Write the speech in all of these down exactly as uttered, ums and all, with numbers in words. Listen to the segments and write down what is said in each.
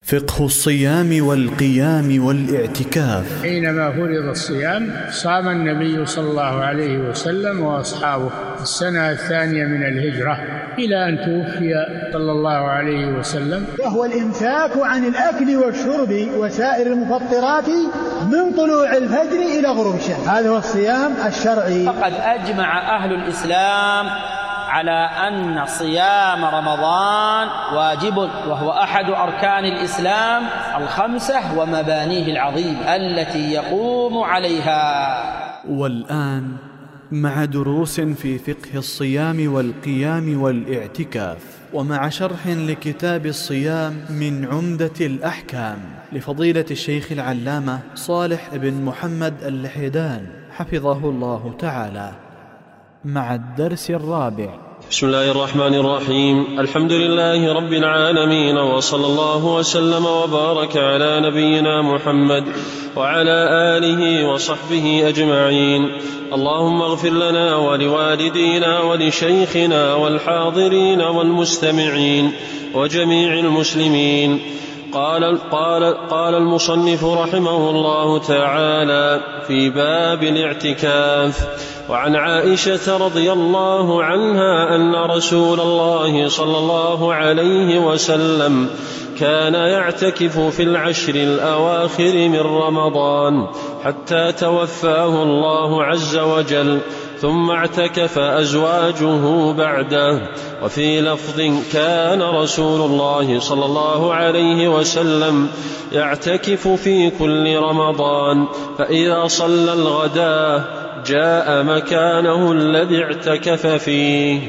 فقه الصيام والقيام والاعتكاف. حينما فرض الصيام صام النبي صلى الله عليه وسلم وأصحابه السنة الثانية من الهجرة إلى أن توفي صلى الله عليه وسلم، وهو الإمساك عن الأكل والشرب وسائر المفطرات من طلوع الفجر إلى غروب الشمس، هذا هو الصيام الشرعي. فقد أجمع أهل الإسلام على أن صيام رمضان واجب، وهو أحد أركان الإسلام الخمسة ومبانيه العظيمة التي يقوم عليها. والآن مع دروس في فقه الصيام والقيام والاعتكاف، ومع شرح لكتاب الصيام من عمدة الأحكام لفضيلة الشيخ العلامة صالح بن محمد اللحيدان حفظه الله تعالى، مع الدرس الرابع. بسم الله الرحمن الرحيم. الحمد لله رب العالمين، وصلى الله وسلم وبارك على نبينا محمد وعلى آله وصحبه أجمعين. اللهم اغفر لنا ولوالدينا ولشيخنا والحاضرين والمستمعين وجميع المسلمين. قال, قال, قال المصنف رحمه الله تعالى في باب الاعتكاف: وعن عائشة رضي الله عنها أن رسول الله صلى الله عليه وسلم كان يعتكف في العشر الأواخر من رمضان حتى توفاه الله عز وجل، ثم اعتكف أزواجه بعده. وفي لفظ: كان رسول الله صلى الله عليه وسلم يعتكف في كل رمضان، فإذا صلى الغداء جاء مكانه الذي اعتكف فيه.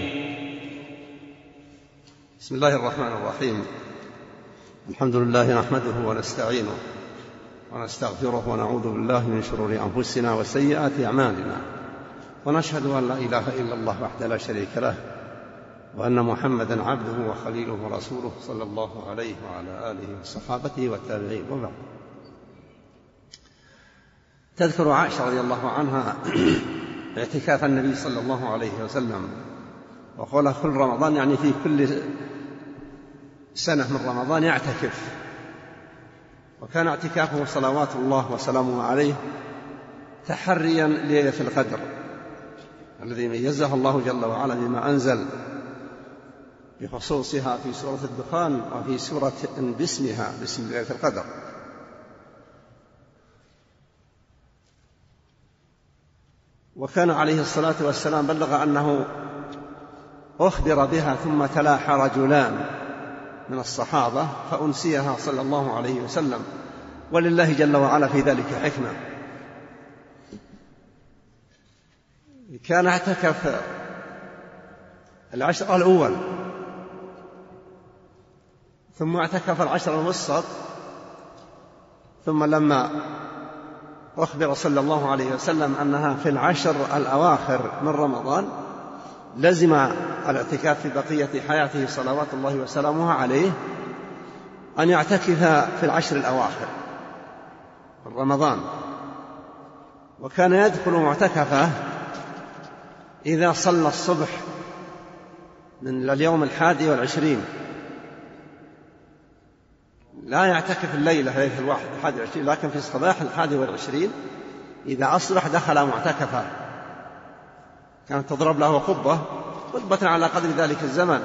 بسم الله الرحمن الرحيم. الحمد لله نحمده ونستعينه ونستغفره ونعوذ بالله من شرور أنفسنا وسيئات أعمالنا، ونشهد أن لا إله إلا الله وحده لا شريك له، وأن محمدا عبده وخليله ورسوله صلى الله عليه وعلى آله وصحابته والتابعين. وبعد، تذكر عائشة رضي الله عنها اعتكاف النبي صلى الله عليه وسلم، وقال كل رمضان يعني في كل سنة من رمضان يعتكف، وكان اعتكافه صلوات الله وسلامه عليه تحريا ليلة القدر الذي ميزها الله جل وعلا بما أنزل بخصوصها في سورة الدخان وفي سورة باسمها باسم ليلة القدر. وكان عليه الصلاة والسلام بلغ أنه أخبر بها ثم تلاحى رجلان من الصحابة فأنسيها صلى الله عليه وسلم، ولله جل وعلا في ذلك حكمة. كان اعتكف العشر الأول، ثم اعتكف العشر الوسط، ثم لما أخبر صلى الله عليه وسلم أنها في العشر الأواخر من رمضان لزم الاعتكاف في بقية حياته صلوات الله وسلامه عليه أن يعتكف في العشر الأواخر من رمضان. وكان يدخل معتكفه إذا صلى الصبح من اليوم الحادي والعشرين، لا يعتكف الليلة ليلة الواحد الحادي والعشرين، لكن في الصباح الحادي والعشرين إذا أصبح دخل معتكفه. كانت تضرب له قبة قبة على قدر ذلك الزمن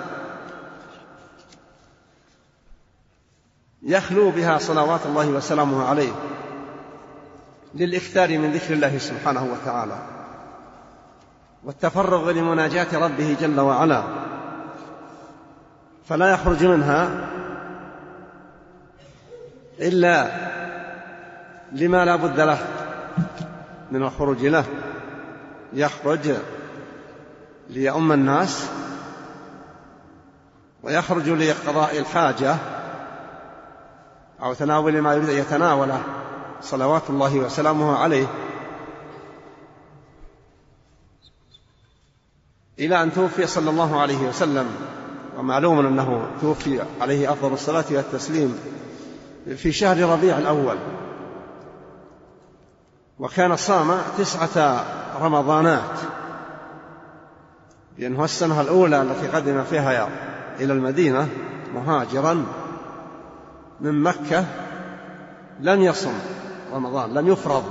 يخلو بها صلوات الله وسلامه عليه للإكثار من ذكر الله سبحانه وتعالى والتفرغ لمناجاة ربه جل وعلا، فلا يخرج منها إلا لما لا بد له من الخروج له. يخرج ليؤم الناس، ويخرج لقضاء الحاجة أو تناول ما يريد أن يتناوله صلوات الله وسلامه عليه، إلى أن توفي صلى الله عليه وسلم. ومعلوم أنه توفي عليه أفضل الصلاة والتسليم في شهر ربيع الأول، وكان صام تسعة رمضانات، لأنه السنة الأولى التي قدم فيها إلى المدينة مهاجرا من مكة لم يصم رمضان، لم يفرض،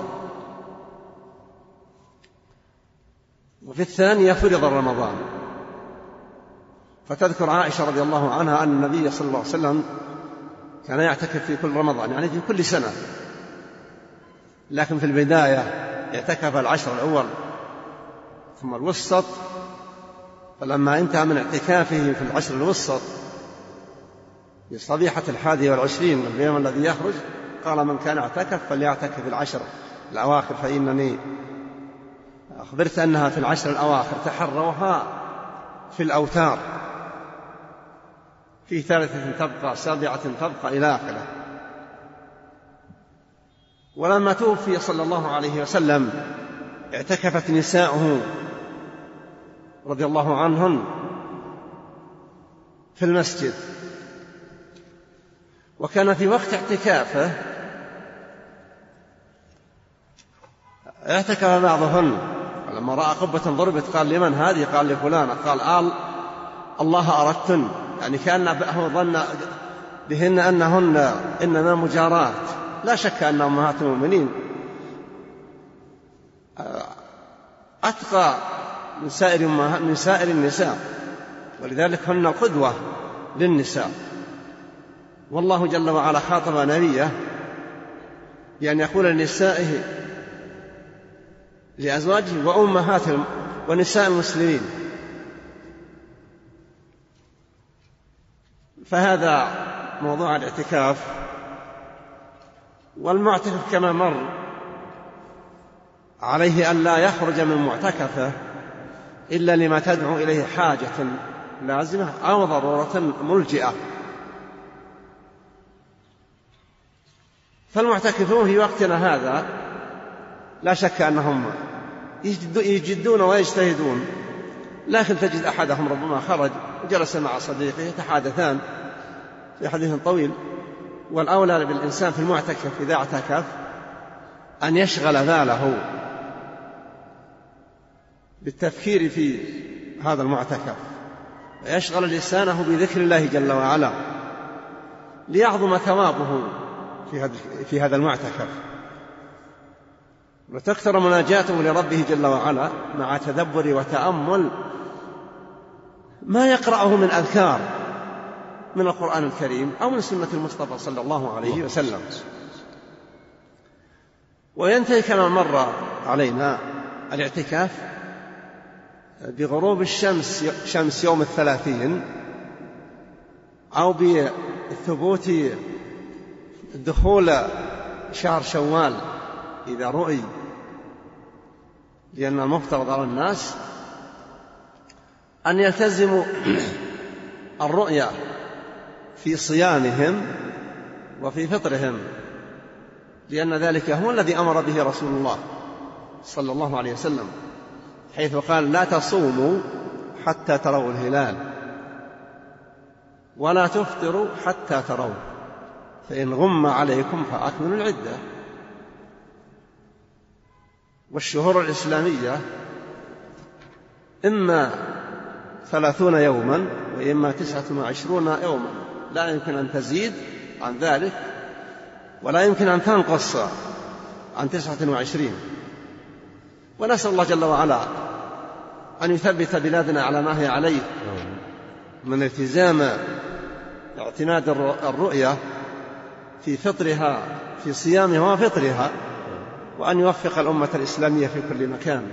وفي الثانية فرض رمضان. فتذكر عائشة رضي الله عنها أن النبي صلى الله عليه وسلم كان يعتكف في كل رمضان، يعني في كل سنة، لكن في البداية اعتكف العشر الأول ثم الوسط. فلما انتهى من اعتكافه في العشر الوسط في صبيحة الحادي والعشرين من اليوم الذي يخرج، قال: من كان اعتكف فليعتكف في العشر الأواخر، فإنني أخبرت أنها في العشر الأواخر، تحروها في الأوتار، في ثالثة تبقى، سابعة تبقى، إلى آخره. ولما توفي صلى الله عليه وسلم اعتكفت نساؤه رضي الله عنهن في المسجد، وكان في وقت اعتكافه اعتكف بعضهن، لما رأى قبة ضربت قال: لمن هذه؟ قال: لفلانة. قال: آل الله أردتن، يعني كأنه ظن بهن أنهن إنما مجارات، لا شك أن أمهات المؤمنين أتقى من سائر, من سائر النساء، ولذلك هن قدوة للنساء. والله جل وعلا خاطب نبيه بأن يقول لنسائه لأزواجه وأمهاتهم ونساء المسلمين. فهذا موضوع الاعتكاف. والمعتكف كما مر عليه أن لا يخرج من معتكفه إلا لما تدعو إليه حاجة لازمة أو ضرورة ملجئة. فالمعتكفون في وقتنا هذا لا شك أنهم يجدون ويجتهدون، لكن تجد أحدهم ربما خرج وجلس مع صديقه يتحادثان في حديث طويل. والأولى بالإنسان في المعتكف إذا اعتكف أن يشغل باله بالتفكير في هذا المعتكف، ويشغل لسانه بذكر الله جل وعلا ليعظم ثوابه في هذا المعتكف، وتكثر مناجاته لربه جل وعلا مع تدبر وتأمل ما يقرأه من أذكار من القرآن الكريم أو من سنة المصطفى صلى الله عليه وسلم. وينتهي كما مر علينا الاعتكاف بغروب الشمس شمس يوم الثلاثين، أو بثبوت دخول شهر شوال إذا رؤي، لأن المفترض على الناس أن يلتزموا الرؤيا في صيامهم وفي فطرهم، لأن ذلك هو الذي أمر به رسول الله صلى الله عليه وسلم، حيث قال: لا تصوموا حتى تروا الهلال ولا تفطروا حتى تروا، فإن غم عليكم فأكملوا العدة. والشهور الإسلامية إما ثلاثون يوما وإما تسعة وعشرون يوما، لا يمكن أن تزيد عن ذلك ولا يمكن أن تنقص عن تسعة وعشرين. ونسأل الله جل وعلا أن يثبت بلادنا على ما هي عليه من التزام اعتماد الرؤية في فطرها في صيامها وفطرها، وأن يوفق الأمة الإسلامية في كل مكان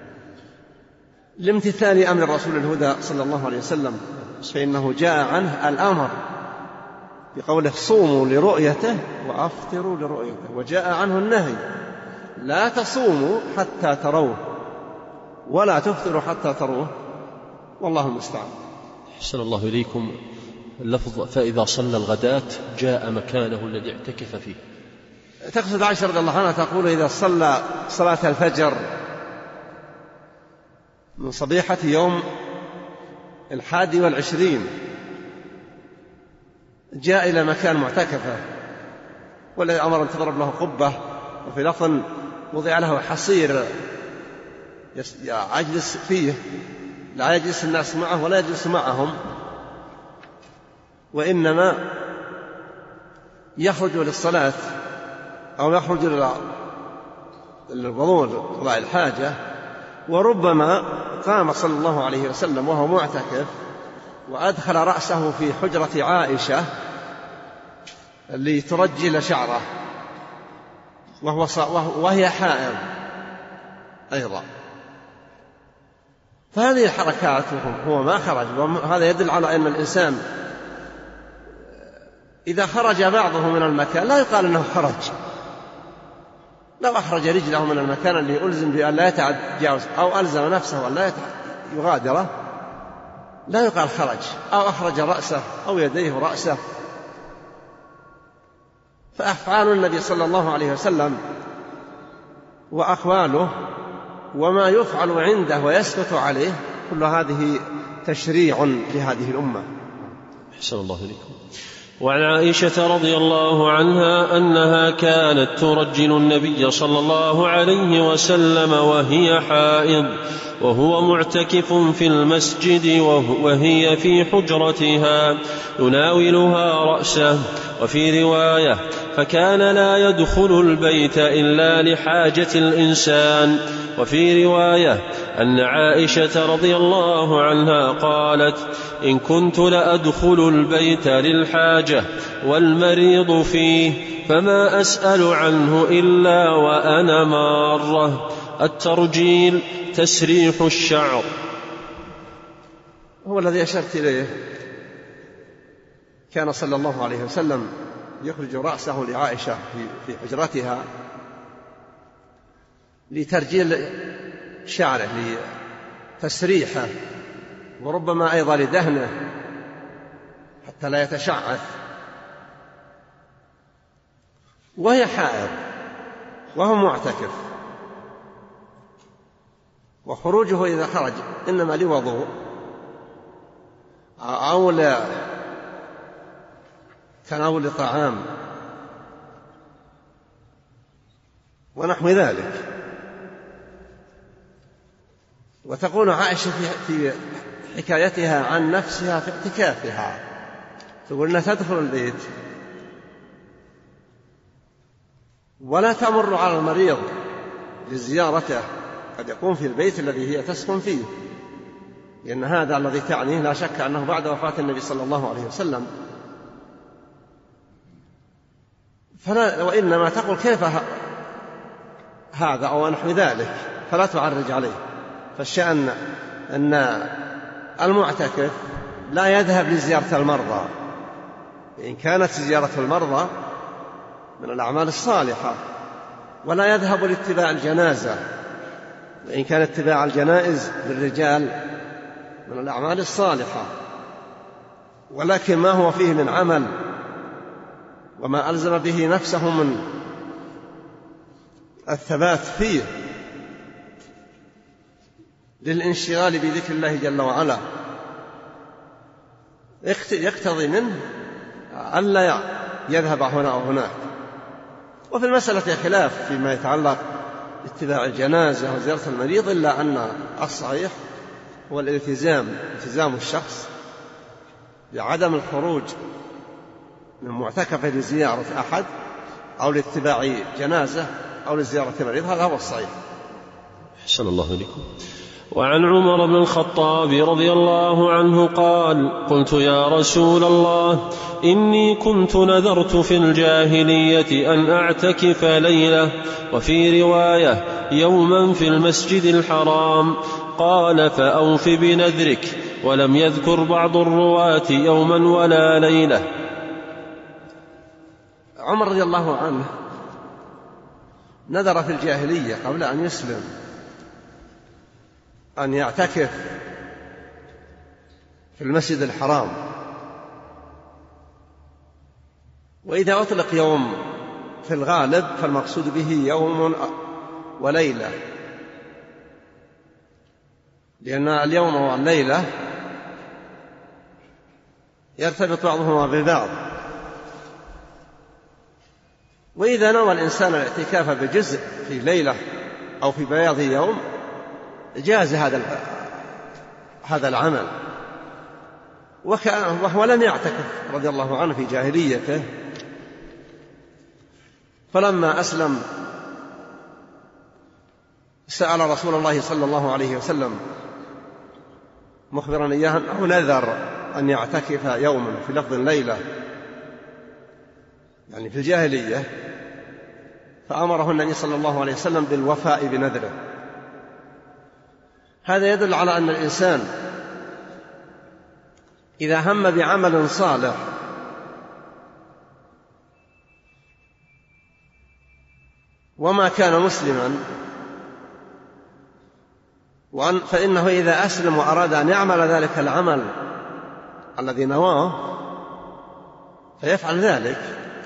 لامتثال أمر الرسول الهدى صلى الله عليه وسلم، فإنه جاء عنه الأمر بقوله: صوموا لرؤيته وأفطروا لرؤيته، وجاء عنه النهي: لا تصوموا حتى تروه ولا تفطروا حتى تروه، والله المستعان. أحسن الله إليكم. اللفظ: فإذا صلى الغداة جاء مكانه الذي اعتكف فيه. تقصد عائشة رضي الله عنها تقول: إذا صلى صلاة الفجر من صبيحة يوم الحادي والعشرين جاء إلى مكان معتكفه، والذي أمر أن تضرب له قبة، وفي لفظ وضع له حصير يجلس فيه، لا يجلس الناس معه ولا يجلس معهم، وإنما يخرج للصلاة أو يخرج للوضوء لقضاء الحاجة، وربما قام صلى الله عليه وسلم وهو معتكف وأدخل رأسه في حجرة عائشة لترجل شعره وهو وهي حائض أيضا. فهذه الحركات هو ما خرج، وهذا يدل على أن الإنسان إذا خرج بعضه من المكان لا يقال أنه خرج. لو أخرج رجله من المكان اللي ألزم بأن لا يتجاوز أو ألزم نفسه أن لا يغادره لا يقال خرج، أو أخرج رأسه أو يديه رأسه. فأفعال النبي صلى الله عليه وسلم وأقواله وما يفعل عنده ويسكت عليه كل هذه تشريع لهذه الأمة. أحسن الله إليكم. وعن عائشة رضي الله عنها أنها كانت ترجل النبي صلى الله عليه وسلم وهي حائض وهو معتكف في المسجد وهي في حجرتها يناولها رأسه. وفي رواية فكان لا يدخل البيت إلا لحاجة الإنسان. وفي رواية أن عائشة رضي الله عنها قالت إن كنت لأدخل البيت للحاجة والمريض فيه فما أسأل عنه إلا وأنا مارة. الترجيل تسريح الشعر. هو الذي أشرت إليه. كان صلى الله عليه وسلم يخرج رأسه لعائشة في حجرتها لترجيل شعره لتسريحه، وربما أيضا لدهنه حتى لا يتشعث، وهي حائض وهو معتكف. وخروجه إذا خرج إنما لوضوء أو تناول طعام ونحو ذلك. وتقول عائشة في حكايتها عن نفسها في اعتكافها تقول أنها تدخل البيت ولا تمر على المريض لزيارته، قد يكون في البيت الذي هي تسكن فيه، لأن هذا الذي تعنيه لا شك أنه بعد وفاة النبي صلى الله عليه وسلم. فلا وإنما تقول كيف هذا أو نحو ذلك، فلا تعرج عليه. فالشأن أن المعتكف لا يذهب لزيارة المرضى، إن كانت زيارة المرضى من الأعمال الصالحة، ولا يذهب لاتباع الجنازة، وإن كان اتباع الجنائز للرجال من الأعمال الصالحة، ولكن ما هو فيه من عمل وما ألزم به نفسه من الثبات فيه للانشغال بذكر الله جل وعلا يقتضي منه ألا يذهب هنا أو هناك. وفي المسألة خلاف فيما يتعلق باتباع الجنازة وزيارة المريض، إلا أن الصحيح هو الالتزام التزام الشخص بعدم الخروج من معتكفه لزيارة أحد أو لاتباع جنازة أو لزيارة مريض، هذا هو الصحيح. أحسن الله إليكم. وعن عمر بن الخطاب رضي الله عنه قال قلت يا رسول الله إني كنت نذرت في الجاهلية أن أعتكف ليلة، وفي رواية يوما في المسجد الحرام. قال فأوف بنذرك، ولم يذكر بعض الرواة يوما ولا ليلة. عمر رضي الله عنه نذر في الجاهلية قبل أن يسلم أن يعتكف في المسجد الحرام، وإذا أطلق يوم في الغالب فالمقصود به يوم وليلة، لأن اليوم والليلة يرتبط بعضهما ببعض. وإذا نوى الإنسان الاعتكاف بجزء في ليلة أو في بياض يوم جاز هذا هذا العمل. وهو لم يعتكف رضي الله عنه في جاهليته فلما أسلم سأل رسول الله صلى الله عليه وسلم مخبرا إياه أنه نذر أن يعتكف يوما في لفظ ليلة يعني في الجاهلية، فأمره النبي صلى الله عليه وسلم بالوفاء بنذره. هذا يدل على أن الإنسان إذا هم بعمل صالح وما كان مسلما فإنه إذا أسلم وأراد أن يعمل ذلك العمل الذي نواه فيفعل ذلك.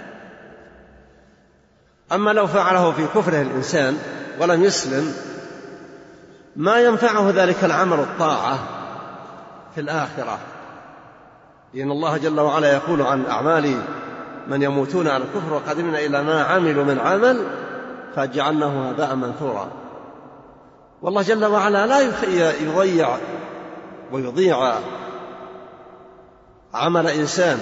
أما لو فعله في كفره الإنسان ولم يسلم ما ينفعه ذلك العمل الطاعة في الآخرة، لأن الله جل وعلا يقول عن أعمال من يموتون على الكفر وقدمنا إلى ما عملوا من عمل فجعلناه هباء منثورا. والله جل وعلا لا يضيع ويضيع عمل إنسان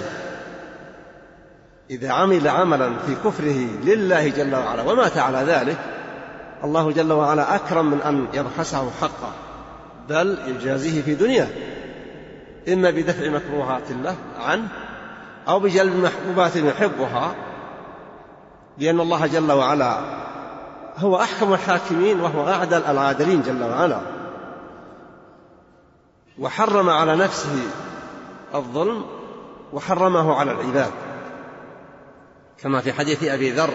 إذا عمل عملا في كفره لله جل وعلا ومات على ذلك. الله جل وعلا أكرم من أن يبخسه حقه، بل يجازيه في دنياه إما بدفع مكروهات الله عنه أو بجلب محبوبات يحبها، لأن الله جل وعلا هو أحكم الحاكمين وهو أعدل العادلين جل وعلا، وحرم على نفسه الظلم وحرمه على العباد كما في حديث أبي ذر.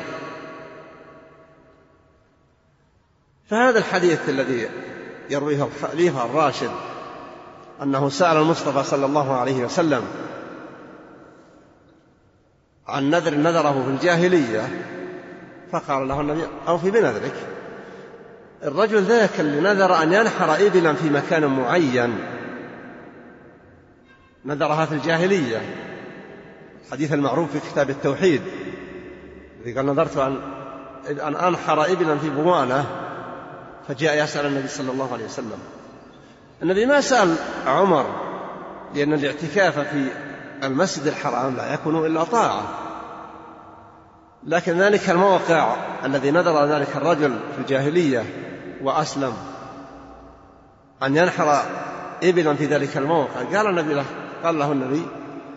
فهذا الحديث الذي يرويه الخليفة الراشد أنه سأل المصطفى صلى الله عليه وسلم عن نذر نذره في الجاهلية فقال له النبي أوفي بنذرك. الرجل ذاك اللي نذر أن ينحر إبلا في مكان معين نذرها في الجاهلية، الحديث المعروف في كتاب التوحيد الذي قال نذرت أن أن أنحر إبلا في بوانة، فجاء يسأل النبي صلى الله عليه وسلم. النبي ما سأل عمر لأن الاعتكاف في المسجد الحرام لا يكون إلا طاعة، لكن ذلك الموقع الذي نذر ذلك الرجل في الجاهلية وأسلم أن ينحر إبلا في ذلك الموقع، قال النبي له قال له النبي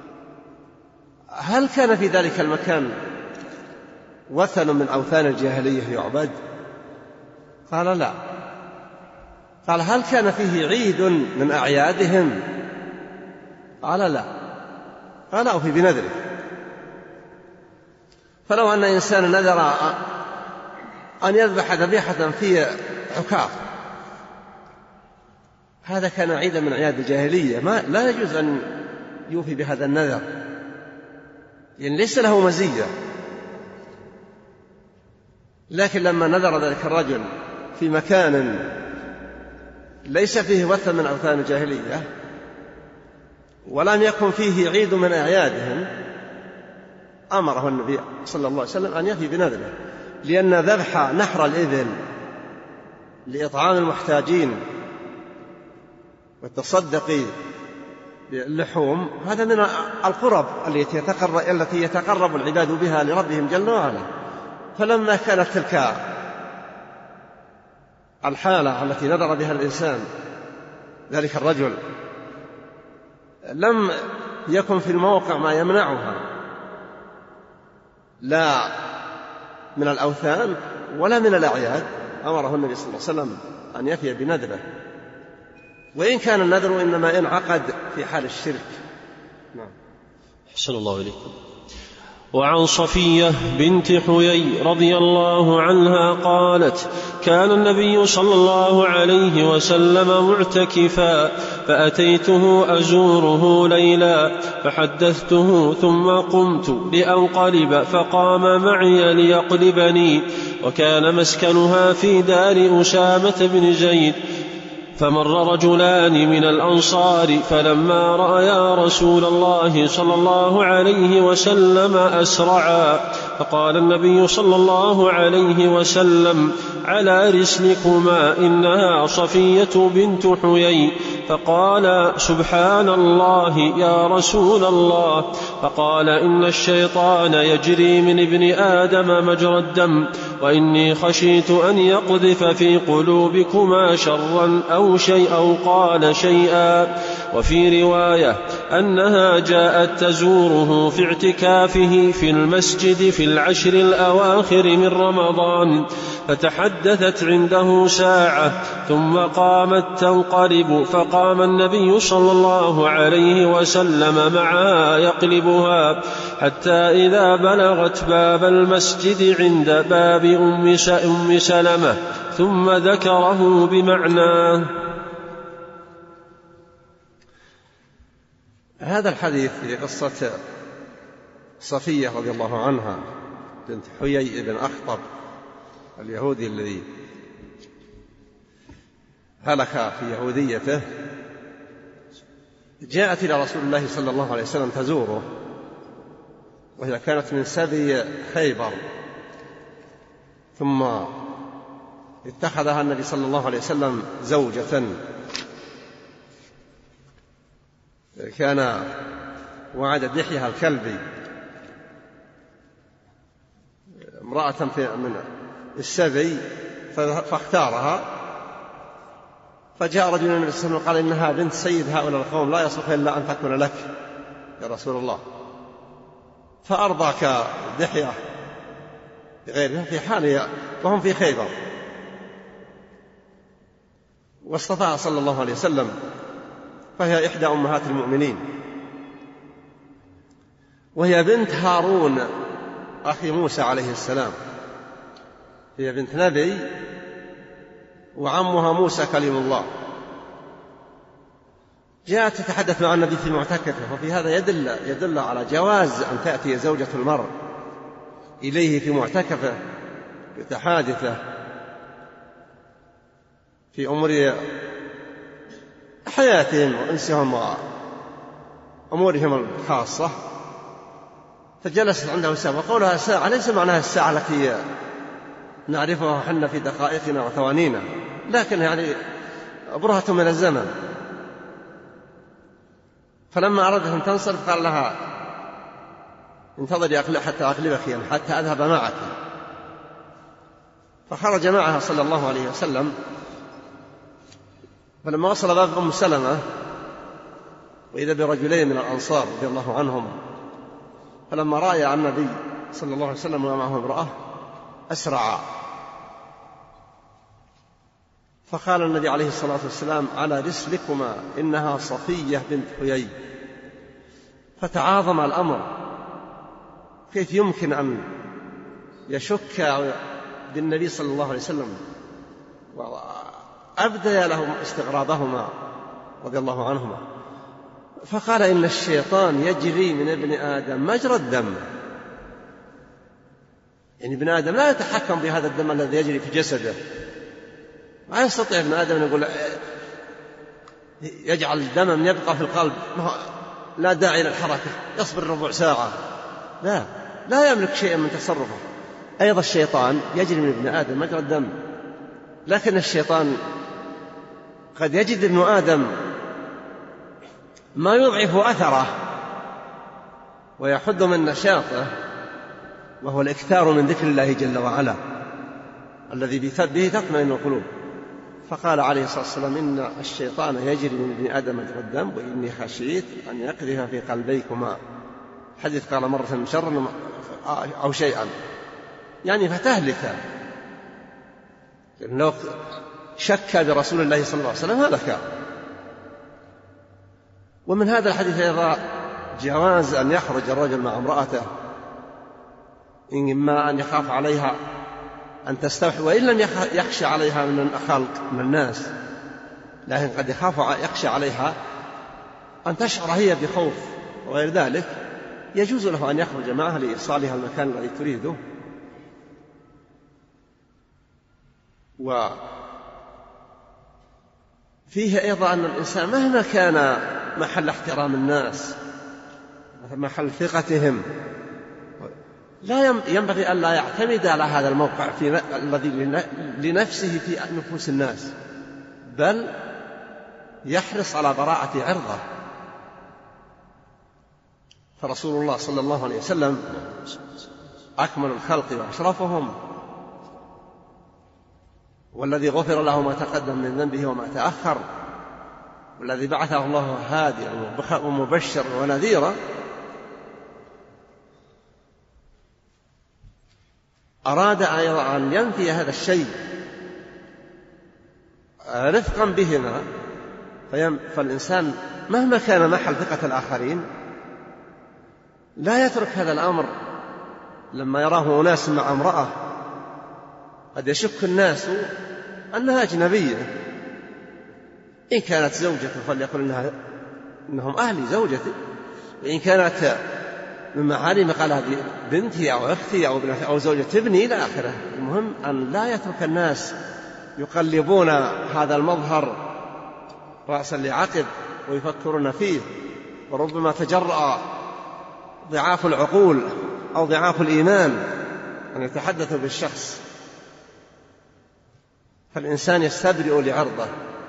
هل كان في ذلك المكان وثن من أوثان الجاهلية يعبد؟ قال لا. قال هل كان فيه عيد من أعيادهم؟ قال لا. قال أوفي بنذره. فلو أن إنسان نذر أن يذبح ذبيحة في عكاظ هذا كان عيدا من أعياد الجاهلية، ما لا يجوز أن يوفي بهذا النذر يعني ليس له مزية. لكن لما نذر ذلك الرجل في مكان ليس فيه وثن من أوثان الجاهلية ولم يكن فيه عيد من أعيادهم أمره النبي صلى الله عليه وسلم أن يفي بنذره، لأن ذبح نحر الإبل لإطعام المحتاجين والتصدق باللحوم هذا من القرب التي يتقرب, التي يتقرب العباد بها لربهم جل وعلا. فلما كانت تلك الحالة التي نذر بها الإنسان ذلك الرجل لم يكن في الموقع ما يمنعها لا من الأوثان ولا من الأعياد أمره النبي صلى الله عليه وسلم أن يفي بنذره، وإن كان النذر إنما انعقد في حال الشرك. نعم. أحسن الله إليكم. وعن صفية بنت حيي رضي الله عنها قالت كان النبي صلى الله عليه وسلم معتكفا فأتيته أزوره ليلا فحدثته ثم قمت لأنقلب فقام معي ليقلبني، وكان مسكنها في دار أسامة بن زيد. فمر رجلان من الأنصار فلما رأيا رسول الله صلى الله عليه وسلم أسرعا، فقال النبي صلى الله عليه وسلم على رسلكما إنها صفية بنت حيي. فقال سبحان الله يا رسول الله، فقال إن الشيطان يجري من ابن آدم مجرى الدم وإني خشيت أن يقذف في قلوبكما شرا أو شيء أو قال شيئا. وفي رواية أنها جاءت تزوره في اعتكافه في المسجد في العشر الأواخر من رمضان فتحدثت عنده ساعة ثم قامت تنقلب فقام النبي صلى الله عليه وسلم معها يقلبها حتى إذا بلغت باب المسجد عند باب أم سلمة ثم ذكره بمعناه. هذا الحديث في قصة صفية رضي الله عنها بنت حيي بن أخطب اليهودي الذي هلك في يهوديته، جاءت إلى رسول الله صلى الله عليه وسلم تزوره وهي كانت من سبي خيبر، ثم اتخذها النبي صلى الله عليه وسلم زوجة. كان وعد دحية الكلبي امرأة من السبي فاختارها، فجاء رجل من النبي صلى الله عليه وسلم قال إنها بنت سيد هؤلاء القوم لا يصلح إلا أن تكون لك يا رسول الله، فأرضاك دحية بغيرها في حال وهم في خيبر. واصطفاها صلى الله عليه وسلم فهي إحدى أمهات المؤمنين، وهي بنت هارون أخي موسى عليه السلام، هي بنت نبي وعمها موسى كلم الله. جاءت تتحدث مع النبي في معتكفه، وفي هذا يدل, يدل على جواز أن تأتي زوجة المرء إليه في معتكفه لتحادثه في أمور حياتهم وأنسهم وأمورهم الخاصة. فجلست عنده ساعة وقولها ساعة ليس معناها الساعة التي نعرفها حنا في دقائقنا وثوانينا، لكن يعني برهة من الزمن. فلما أردت أن تنصرف قال لها انتظري حتى أغلبك يعني حتى أذهب معك. فخرج معها صلى الله عليه وسلم، فلما وصل باب أم سلمة وإذا برجلين من الأنصار رضي الله عنهم، فلما رأى النبي صلى الله عليه وسلم ومعه امرأة أسرع، فقال النبي عليه الصلاة والسلام على رسلكما إنها صفية بنت حيي. فتعاظم الأمر، كيف يمكن أن يشك بالنبي صلى الله عليه وسلم، وأبدى لهم استغرابهما رضي الله عنهما. فقال إن الشيطان يجري من ابن آدم مجرى الدم، يعني ابن آدم لا يتحكم بهذا الدم الذي يجري في جسده، ما يستطيع ابن آدم أن يقول يجعل الدم يبقى في القلب لا داعي للحركة يصبر ربع ساعة، لا لا يملك شيئا من تصرفه. أيضا الشيطان يجري من ابن آدم مجرى الدم، لكن الشيطان قد يجد ابن آدم ما يضعف أثره ويحد من نشاطه، وهو الإكثار من ذكر الله جل وعلا الذي به تطمئن القلوب. فقال عليه الصلاة والسلام إن الشيطان يجري من ابن آدم مجرى الدم وإني خشيت أن يقذف في قلبيكما. حديث قال مرة شرا أو شيئا، يعني فتهلك، لو شك برسول الله صلى الله عليه وسلم هلك. ومن هذا الحديث أيضا جواز أن يخرج الرجل مع امرأته إما أن يخاف عليها أن تستوحي، وإن لم يخشى عليها من الخلق من الناس، لكن قد يخاف يخشى عليها أن تشعر هي بخوف وغير ذلك، يجوز له أن يخرج معها لإيصالها المكان الذي تريده. وفيه أيضا أن الإنسان مهما كان محل احترام الناس محل ثقتهم لا ينبغي أن لا يعتمد على هذا الموقع في الذي لنفسه في نفوس الناس، بل يحرص على براءة عرضه. فرسول الله صلى الله عليه وسلم أكمل الخلق وأشرفهم، والذي غفر له ما تقدم من ذنبه وما تأخر، والذي بعثه الله هاديا ومبشرا ونذيرا، أراد أيضا أن ينفي هذا الشيء رفقا بهما. فالإنسان مهما كان محل ثقة الآخرين لا يترك هذا الأمر. لما يراه أناس مع امرأة قد يشك الناس أنها أجنبية، إن كانت زوجته فليقل إنها إنهم أهلي زوجتي، وإن كانت من محارم قال هذه بنتي أو أختي أو ابنتي أو زوجة ابني إلى آخره. المهم أن لا يترك الناس يقلبون هذا المظهر رأسا لعقب ويفكرون فيه، وربما تجرأ ضعاف العقول أو ضعاف الإيمان أن يتحدثوا بالشخص. فالإنسان يستبرئ لعرضه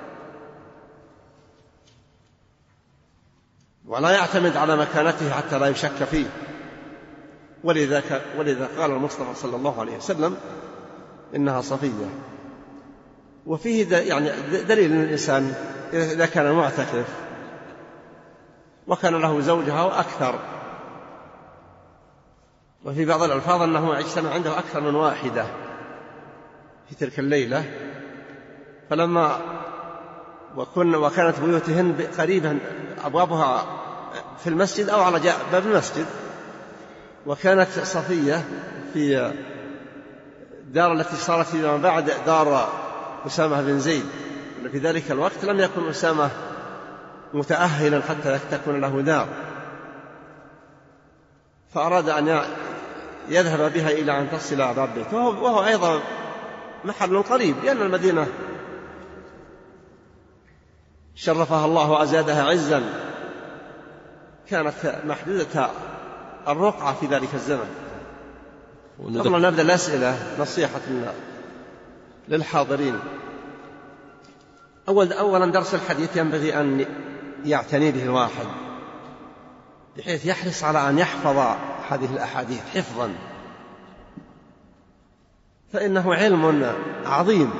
ولا يعتمد على مكانته حتى لا يشك فيه. ولذا ولذا قال المصطفى صلى الله عليه وسلم إنها صفية. وفيه يعني دليل أن الإنسان إذا كان معتكف وكان له زوجها وأكثر، وفي بعض الألفاظ أنه اجتمع عنده أكثر من واحدة في تلك الليلة، فلما وكن وكانت بيوتهن قريبا أبوابها في المسجد أو على باب المسجد، وكانت صفية في دار التي صارت فيما بعد دار أسامة بن زيد. في ذلك الوقت لم يكن أسامة متأهلا حتى تكون له دار، فأراد أن يذهب بها إلى أن تصل باب بيته، وهو أيضا محل قريب، لأن المدينة شرفها الله وأزادها عزا كانت محدودة الرقعة في ذلك الزمن. قبل أن نبدأ الأسئلة نصيحة للحاضرين. أول أولا درس الحديث ينبغي أن يعتني به الواحد بحيث يحرص على أن يحفظ هذه الأحاديث حفظا، فإنه علم عظيم،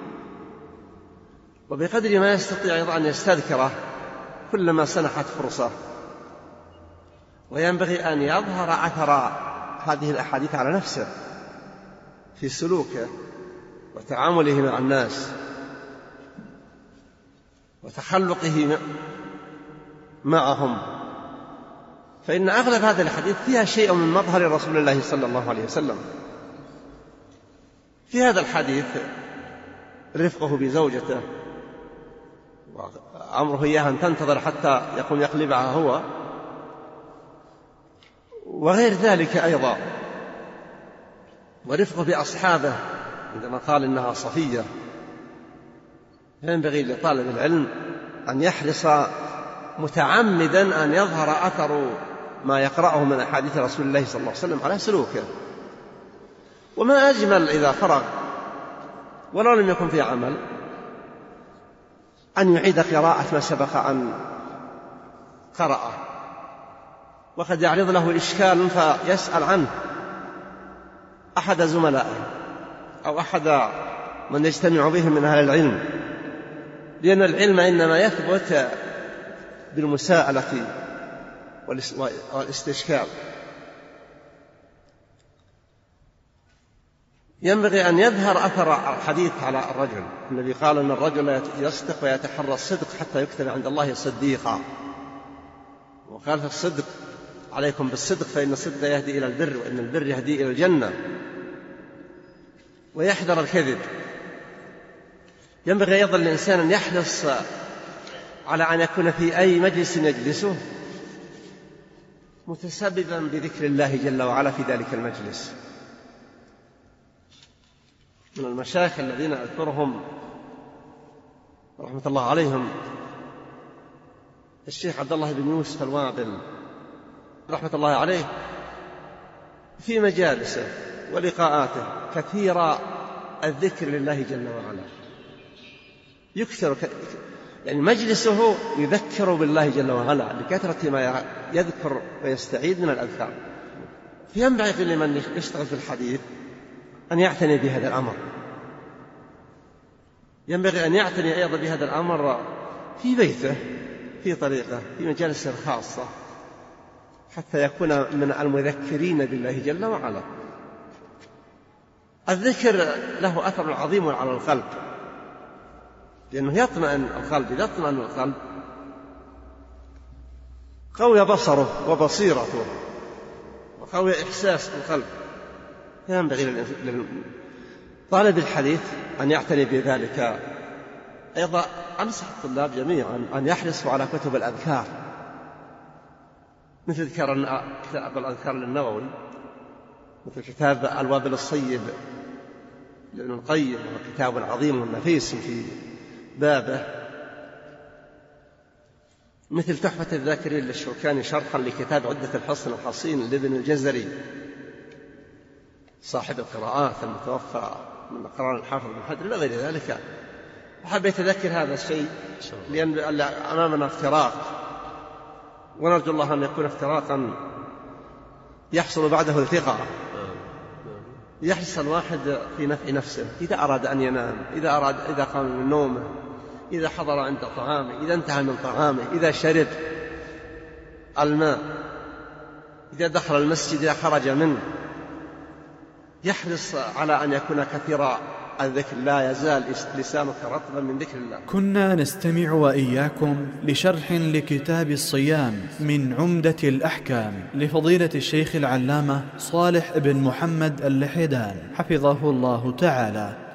وبقدر ما يستطيع أيضا أن يستذكره كلما سنحت فرصة. وينبغي أن يظهر أثر هذه الأحاديث على نفسه في سلوكه وتعامله مع الناس وتخلقه معهم، فإن أغلب هذه الحديث فيها شيء من مظهر رسول الله صلى الله عليه وسلم. في هذا الحديث رفقه بزوجته وأمره إياها أن تنتظر حتى يقوم يقلبها هو، وغير ذلك أيضا، ورفقه بأصحابه عندما قال إنها صفية. ينبغي لطالب العلم أن يحرص متعمدا أن يظهر أثر ما يقرأه من أحاديث رسول الله صلى الله عليه وسلم على سلوكه. وما أجمل إذا فرغ ولو لم يكن في عمل أن يعيد قراءة ما سبق أن قرأه، وقد يعرض له إشكال فيسأل عنه أحد زملائه أو أحد من يجتمع بهم من أهل العلم، لأن العلم إنما يثبت بالمساءلة والاستشكال. ينبغي أن يظهر أثر الحديث على الرجل. النبي قال أن الرجل يصدق ويتحرى الصدق حتى يكتب عند الله صديقا، وقال في الصدق عليكم بالصدق فإن الصدق يهدي إلى البر وإن البر يهدي إلى الجنة، ويحذر الكذب. ينبغي أيضا للإنسان أن يحرص على أن يكون في أي مجلس يجلسه متسببا بذكر الله جل وعلا في ذلك المجلس. من المشايخ الذين أذكرهم رحمة الله عليهم الشيخ عبد الله بن يوسف الوابل رحمة الله عليه، في مجالسه ولقاءاته كثير الذكر لله جل وعلا، يكثر يعني مجلسه يذكر بالله جل وعلا لكثرة ما يذكر ويستعيد من الأذكار. فينبغي لمن يشتغل في الحديث أن يعتني بهذا الأمر، ينبغي أن يعتني أيضا بهذا الأمر في بيته، في طريقه، في مجالسه الخاصة، حتى يكون من المذكرين بالله جل وعلا. الذكر له أثر عظيم على القلب، لأنه يطمئن القلب. إذا اطمئن القلب قوي بصره وبصيرته وقوي إحساس القلب. ينبغي لطالب الحديث أن يعتني بذلك. أيضا أنصح الطلاب جميعا أن يحرصوا على كتب الأذكار، مثل كتاب الأذكار للنووي، مثل كتاب الوابل الصيب لابن القيم، وكتاب عظيم ونفيس في بابه، مثل تحفة الذاكرين للشوكاني شرحا لكتاب عدة الحصن الحصين لابن الجزري صاحب القراءات المتوفى من أقران الحافظ بن حجر إلى غير ذلك. وحبيت أذكر هذا الشيء لأن أمامنا افتراق، ونرجو الله أن يكون افتراقا يحصل بعده الثقة. يحرص الواحد في نفع نفسه إذا أراد أن ينام، إذا أراد إذا قام من نومه، إذا حضر عند طعامه، إذا انتهى من طعامه، إذا شرب الماء، إذا دخل المسجد، إذا خرج منه، يحرص على أن يكون كثير الذكر، لا يزال لسانك رطبا من ذكر الله. كنا نستمع وإياكم لشرح لكتاب الصيام من عمدة الأحكام لفضيلة الشيخ العلامة صالح بن محمد اللحيدان حفظه الله تعالى.